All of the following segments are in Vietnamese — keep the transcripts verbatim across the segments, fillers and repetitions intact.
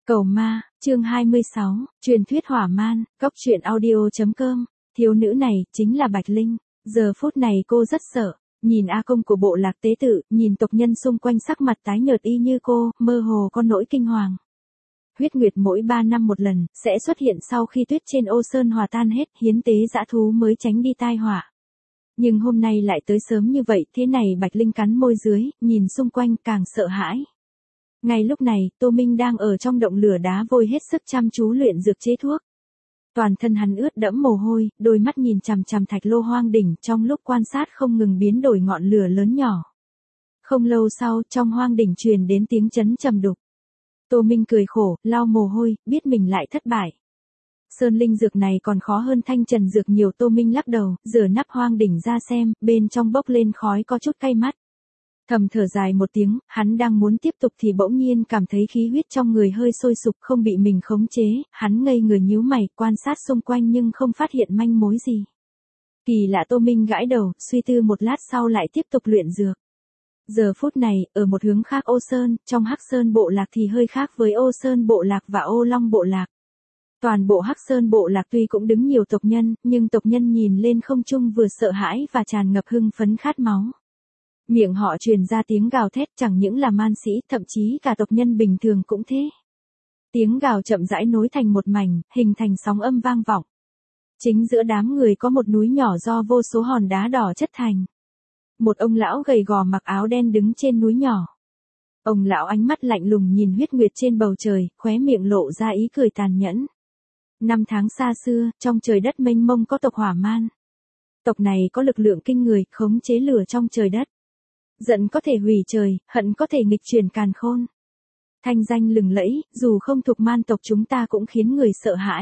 Cầu ma, chương hai mươi sáu, truyền thuyết hỏa man, cóc truyện audio.com, thiếu nữ này, chính là Bạch Linh, giờ phút này cô rất sợ, nhìn A Công của bộ lạc tế tự, nhìn tộc nhân xung quanh sắc mặt tái nhợt y như cô, mơ hồ có nỗi kinh hoàng. Huyết nguyệt mỗi ba năm một lần, sẽ xuất hiện sau khi tuyết trên ô sơn hòa tan hết, hiến tế dã thú mới tránh đi tai họa. Nhưng hôm nay lại tới sớm như vậy, thế này Bạch Linh cắn môi dưới, nhìn xung quanh càng sợ hãi. Ngay lúc này, Tô Minh đang ở trong động lửa đá vôi hết sức chăm chú luyện dược chế thuốc. Toàn thân hắn ướt đẫm mồ hôi, đôi mắt nhìn chằm chằm thạch lô hoang đỉnh, trong lúc quan sát không ngừng biến đổi ngọn lửa lớn nhỏ. Không lâu sau, trong hoang đỉnh truyền đến tiếng chấn trầm đục. Tô Minh cười khổ, lau mồ hôi, biết mình lại thất bại. Sơn linh dược này còn khó hơn thanh trần dược nhiều. Tô Minh lắc đầu, rửa nắp hoang đỉnh ra xem, bên trong bốc lên khói có chút cay mắt. Thầm thở dài một tiếng, hắn đang muốn tiếp tục thì bỗng nhiên cảm thấy khí huyết trong người hơi sôi sục, không bị mình khống chế, hắn ngây người nhíu mày, quan sát xung quanh nhưng không phát hiện manh mối gì. Kỳ lạ. Tô Minh gãi đầu, suy tư một lát sau lại tiếp tục luyện dược. Giờ phút này, ở một hướng khác ô sơn, trong Hắc Sơn bộ lạc thì hơi khác với ô sơn bộ lạc và ô long bộ lạc. Toàn bộ Hắc Sơn bộ lạc tuy cũng đứng nhiều tộc nhân, nhưng tộc nhân nhìn lên không trung vừa sợ hãi và tràn ngập hưng phấn khát máu. Miệng họ truyền ra tiếng gào thét, chẳng những là man sĩ, thậm chí cả tộc nhân bình thường cũng thế. Tiếng gào chậm rãi nối thành một mảnh, hình thành sóng âm vang vọng. Chính giữa đám người có một núi nhỏ do vô số hòn đá đỏ chất thành. Một ông lão gầy gò mặc áo đen đứng trên núi nhỏ. Ông lão ánh mắt lạnh lùng nhìn huyết nguyệt trên bầu trời, khóe miệng lộ ra ý cười tàn nhẫn. Năm tháng xa xưa, trong trời đất mênh mông có tộc hỏa man. Tộc này có lực lượng kinh người, khống chế lửa trong trời đất. Giận có thể hủy trời, hận có thể nghịch chuyển càn khôn. Thanh danh lừng lẫy, dù không thuộc man tộc chúng ta cũng khiến người sợ hãi.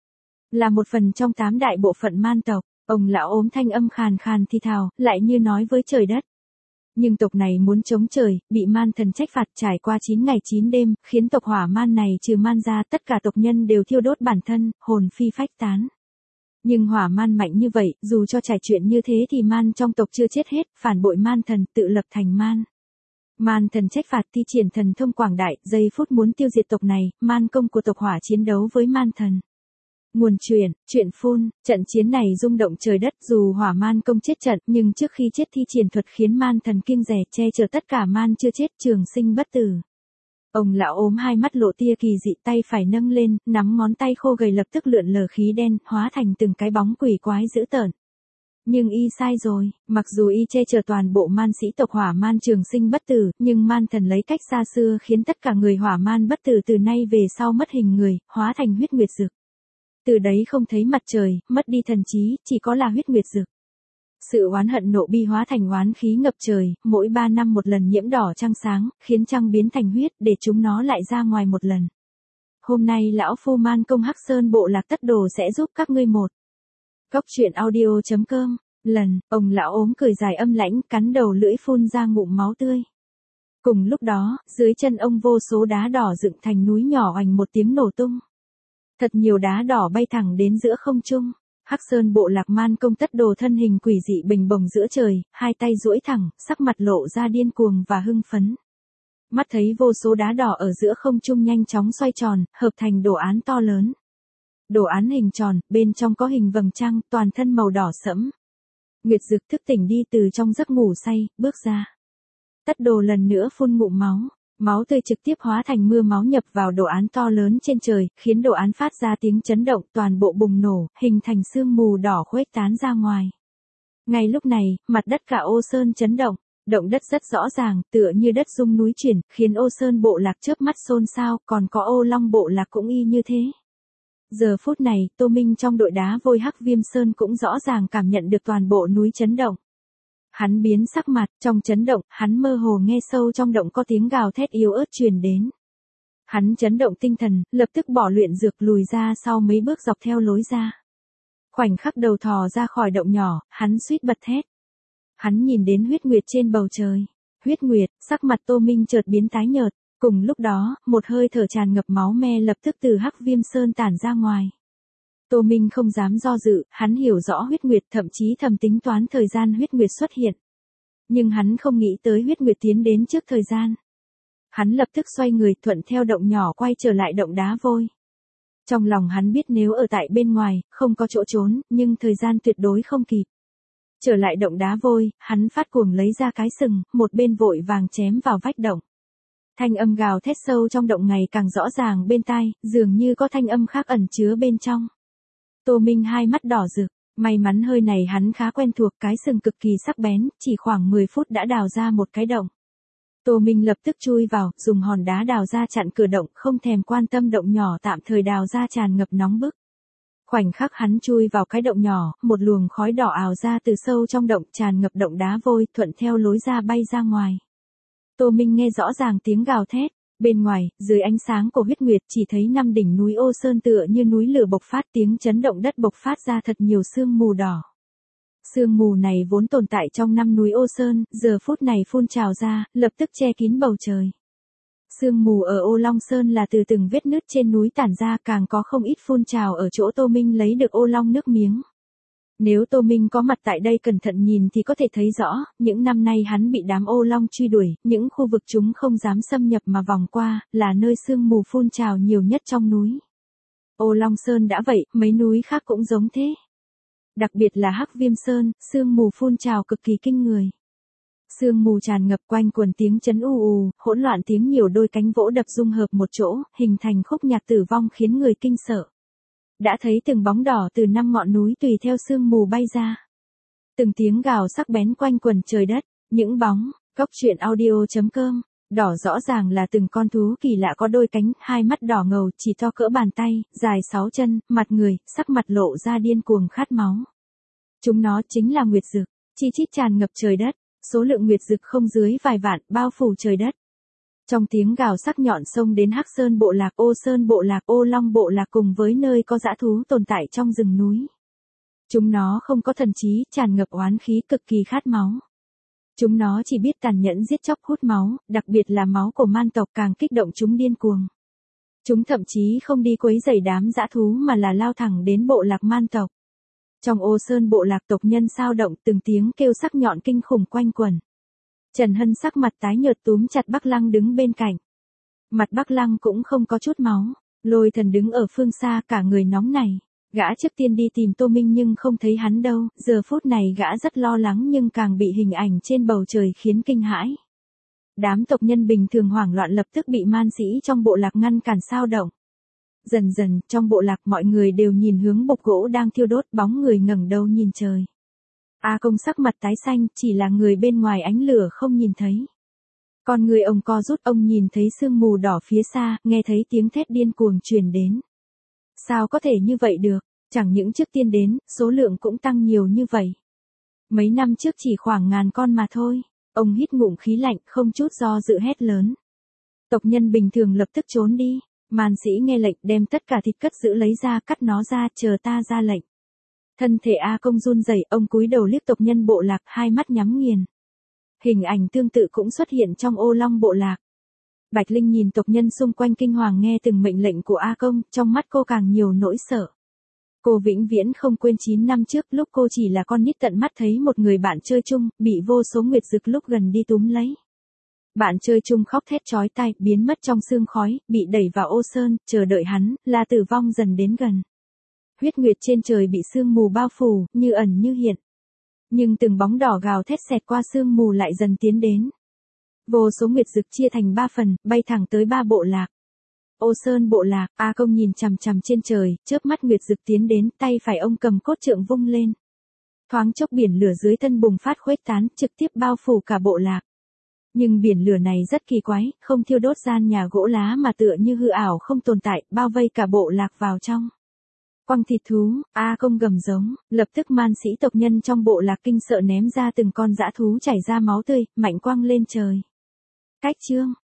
Là một phần trong tám đại bộ phận man tộc, ông lão ốm thanh âm khàn khàn thì thào, lại như nói với trời đất. Nhưng tộc này muốn chống trời, bị man thần trách phạt trải qua chín ngày chín đêm, khiến tộc hỏa man này trừ man ra tất cả tộc nhân đều thiêu đốt bản thân, hồn phi phách tán. Nhưng hỏa man mạnh như vậy, dù cho trải chuyện như thế thì man trong tộc chưa chết hết, phản bội man thần, tự lập thành man. Man thần trách phạt thi triển thần thông quảng đại, giây phút muốn tiêu diệt tộc này, man công của tộc hỏa chiến đấu với man thần. Nguồn truyền, chuyện phun, trận chiến này rung động trời đất, dù hỏa man công chết trận, nhưng trước khi chết thi triển thuật khiến man thần kiêng dè, che chở tất cả man chưa chết, trường sinh bất tử. Ông lão ốm hai mắt lộ tia kỳ dị, tay phải nâng lên, nắm ngón tay khô gầy lập tức lượn lờ khí đen, hóa thành từng cái bóng quỷ quái dữ tợn. Nhưng y sai rồi, mặc dù y che chở toàn bộ man sĩ tộc hỏa man trường sinh bất tử, nhưng man thần lấy cách xa xưa khiến tất cả người hỏa man bất tử từ nay về sau mất hình người, hóa thành huyết nguyệt dực. Từ đấy không thấy mặt trời, mất đi thần trí, chỉ có là huyết nguyệt dực. Sự oán hận nộ bi hóa thành oán khí ngập trời, mỗi ba năm một lần nhiễm đỏ trăng sáng, khiến trăng biến thành huyết để chúng nó lại ra ngoài một lần. Hôm nay lão phu man công Hắc Sơn bộ lạc tất đồ sẽ giúp các ngươi một. Cóc truyện audio.com, lần, ông lão ốm cười dài âm lãnh, cắn đầu lưỡi phun ra ngụm máu tươi. Cùng lúc đó, dưới chân ông vô số đá đỏ dựng thành núi nhỏ oành một tiếng nổ tung. Thật nhiều đá đỏ bay thẳng đến giữa không trung. Hắc Sơn bộ lạc man công tất đồ thân hình quỷ dị bình bồng giữa trời, hai tay duỗi thẳng, sắc mặt lộ ra điên cuồng và hưng phấn. Mắt thấy vô số đá đỏ ở giữa không trung nhanh chóng xoay tròn, hợp thành đồ án to lớn. Đồ án hình tròn, bên trong có hình vầng trăng, toàn thân màu đỏ sẫm. Nguyệt dực thức tỉnh đi từ trong giấc ngủ say, bước ra. Tất đồ lần nữa phun ngụm máu. Máu tươi trực tiếp hóa thành mưa máu nhập vào đồ án to lớn trên trời, khiến đồ án phát ra tiếng chấn động, toàn bộ bùng nổ, hình thành sương mù đỏ khuếch tán ra ngoài. Ngay lúc này, mặt đất cả ô sơn chấn động, động đất rất rõ ràng, tựa như đất rung núi chuyển, khiến ô sơn bộ lạc chớp mắt xôn xao, còn có ô long bộ lạc cũng y như thế. Giờ phút này, Tô Minh trong đội đá vôi Hắc Viêm Sơn cũng rõ ràng cảm nhận được toàn bộ núi chấn động. Hắn biến sắc mặt, trong chấn động, hắn mơ hồ nghe sâu trong động có tiếng gào thét yếu ớt truyền đến. Hắn chấn động tinh thần, lập tức bỏ luyện dược lùi ra sau mấy bước dọc theo lối ra. Khoảnh khắc đầu thò ra khỏi động nhỏ, hắn suýt bật thét. Hắn nhìn đến huyết nguyệt trên bầu trời. Huyết nguyệt, sắc mặt Tô Minh chợt biến tái nhợt, cùng lúc đó, một hơi thở tràn ngập máu me lập tức từ Hắc Viêm Sơn tản ra ngoài. Tô Minh không dám do dự, hắn hiểu rõ huyết nguyệt, thậm chí thầm tính toán thời gian huyết nguyệt xuất hiện. Nhưng hắn không nghĩ tới huyết nguyệt tiến đến trước thời gian. Hắn lập tức xoay người thuận theo động nhỏ quay trở lại động đá vôi. Trong lòng hắn biết nếu ở tại bên ngoài, không có chỗ trốn, nhưng thời gian tuyệt đối không kịp. Trở lại động đá vôi, hắn phát cuồng lấy ra cái sừng, một bên vội vàng chém vào vách động. Thanh âm gào thét sâu trong động ngày càng rõ ràng bên tai, dường như có thanh âm khác ẩn chứa bên trong. Tô Minh hai mắt đỏ rực, may mắn hơi này hắn khá quen thuộc, cái sừng cực kỳ sắc bén, chỉ khoảng mười phút đã đào ra một cái động. Tô Minh lập tức chui vào, dùng hòn đá đào ra chặn cửa động, không thèm quan tâm động nhỏ tạm thời đào ra tràn ngập nóng bức. Khoảnh khắc hắn chui vào cái động nhỏ, một luồng khói đỏ ào ra từ sâu trong động, tràn ngập động đá vôi, thuận theo lối ra bay ra ngoài. Tô Minh nghe rõ ràng tiếng gào thét, bên ngoài, dưới ánh sáng của huyết nguyệt chỉ thấy năm đỉnh núi Ô Sơn tựa như núi lửa bộc phát, tiếng chấn động đất bộc phát ra thật nhiều sương mù đỏ. Sương mù này vốn tồn tại trong năm núi Ô Sơn, giờ phút này phun trào ra, lập tức che kín bầu trời. Sương mù ở Ô Long Sơn là từ từng vết nứt trên núi tản ra, càng có không ít phun trào ở chỗ Tô Minh lấy được ô long nước miếng. Nếu Tô Minh có mặt tại đây cẩn thận nhìn thì có thể thấy rõ, những năm nay hắn bị đám ô long truy đuổi, những khu vực chúng không dám xâm nhập mà vòng qua, là nơi sương mù phun trào nhiều nhất trong núi. Ô Long Sơn đã vậy, mấy núi khác cũng giống thế. Đặc biệt là Hắc Viêm Sơn, sương mù phun trào cực kỳ kinh người. Sương mù tràn ngập quanh quần tiếng chấn ù ù, hỗn loạn tiếng nhiều đôi cánh vỗ đập dung hợp một chỗ, hình thành khúc nhạc tử vong khiến người kinh sợ. Đã thấy từng bóng đỏ từ năm ngọn núi tùy theo sương mù bay ra. Từng tiếng gào sắc bén quanh quần trời đất, những bóng, góc truyện audio chấm com, đỏ rõ ràng là từng con thú kỳ lạ có đôi cánh, hai mắt đỏ ngầu chỉ to cỡ bàn tay, dài sáu chân, mặt người, sắc mặt lộ ra điên cuồng khát máu. Chúng nó chính là nguyệt dực, chi chít tràn ngập trời đất, số lượng nguyệt dực không dưới vài vạn, bao phủ trời đất. Trong tiếng gào sắc nhọn xông đến Hắc Sơn bộ lạc, Ô Sơn bộ lạc, Ô Long bộ lạc cùng với nơi có dã thú tồn tại trong rừng núi. Chúng nó không có thần trí, tràn ngập oán khí, cực kỳ khát máu. Chúng nó chỉ biết tàn nhẫn giết chóc hút máu, đặc biệt là máu của man tộc càng kích động chúng điên cuồng. Chúng thậm chí không đi quấy rầy đám dã thú mà là lao thẳng đến bộ lạc man tộc. Trong Ô Sơn bộ lạc tộc nhân sao động, từng tiếng kêu sắc nhọn kinh khủng quanh quẩn. Trần Hân sắc mặt tái nhợt túm chặt Bắc Lăng đứng bên cạnh. Mặt Bắc Lăng cũng không có chút máu, Lôi Thần đứng ở phương xa cả người nóng nảy. Gã trước tiên đi tìm Tô Minh nhưng không thấy hắn đâu, giờ phút này gã rất lo lắng nhưng càng bị hình ảnh trên bầu trời khiến kinh hãi. Đám tộc nhân bình thường hoảng loạn lập tức bị man sĩ trong bộ lạc ngăn cản sao động. Dần dần, trong bộ lạc mọi người đều nhìn hướng bục gỗ đang thiêu đốt, bóng người ngẩng đầu nhìn trời. A Công sắc mặt tái xanh, chỉ là người bên ngoài ánh lửa không nhìn thấy. Còn người ông co rút, ông nhìn thấy sương mù đỏ phía xa, nghe thấy tiếng thét điên cuồng truyền đến. Sao có thể như vậy được, chẳng những trước tiên đến, số lượng cũng tăng nhiều như vậy. Mấy năm trước chỉ khoảng ngàn con mà thôi. Ông hít ngụm khí lạnh, không chút do dự hét lớn. Tộc nhân bình thường lập tức trốn đi. Man sĩ nghe lệnh đem tất cả thịt cất giữ lấy ra, cắt nó ra, chờ ta ra lệnh. Thân thể A Công run rẩy, ông cúi đầu liếc tộc nhân bộ lạc, hai mắt nhắm nghiền. Hình ảnh tương tự cũng xuất hiện trong Ô Long bộ lạc. Bạch Linh nhìn tộc nhân xung quanh kinh hoàng nghe từng mệnh lệnh của A Công, trong mắt cô càng nhiều nỗi sợ. Cô vĩnh viễn không quên chín năm trước lúc cô chỉ là con nít tận mắt thấy một người bạn chơi chung, bị vô số nguyệt dực lúc gần đi túm lấy. Bạn chơi chung khóc thét chói tai, biến mất trong sương khói, bị đẩy vào Ô Sơn, chờ đợi hắn, là tử vong dần đến gần. Huyết nguyệt trên trời bị sương mù bao phủ, như ẩn như hiện. Nhưng từng bóng đỏ gào thét xẹt qua sương mù lại dần tiến đến. Vô số nguyệt dực chia thành ba phần, bay thẳng tới ba bộ lạc. Ô Sơn bộ lạc, A Công nhìn chằm chằm trên trời, chớp mắt nguyệt dực tiến đến, tay phải ông cầm cốt trượng vung lên. Thoáng chốc biển lửa dưới thân bùng phát khuếch tán, trực tiếp bao phủ cả bộ lạc. Nhưng biển lửa này rất kỳ quái, không thiêu đốt gian nhà gỗ lá mà tựa như hư ảo không tồn tại, bao vây cả bộ lạc vào trong. Quăng thịt thú, A Công gầm giống, lập tức man sĩ tộc nhân trong bộ lạc kinh sợ ném ra từng con dã thú chảy ra máu tươi, mạnh quăng lên trời. Cách chương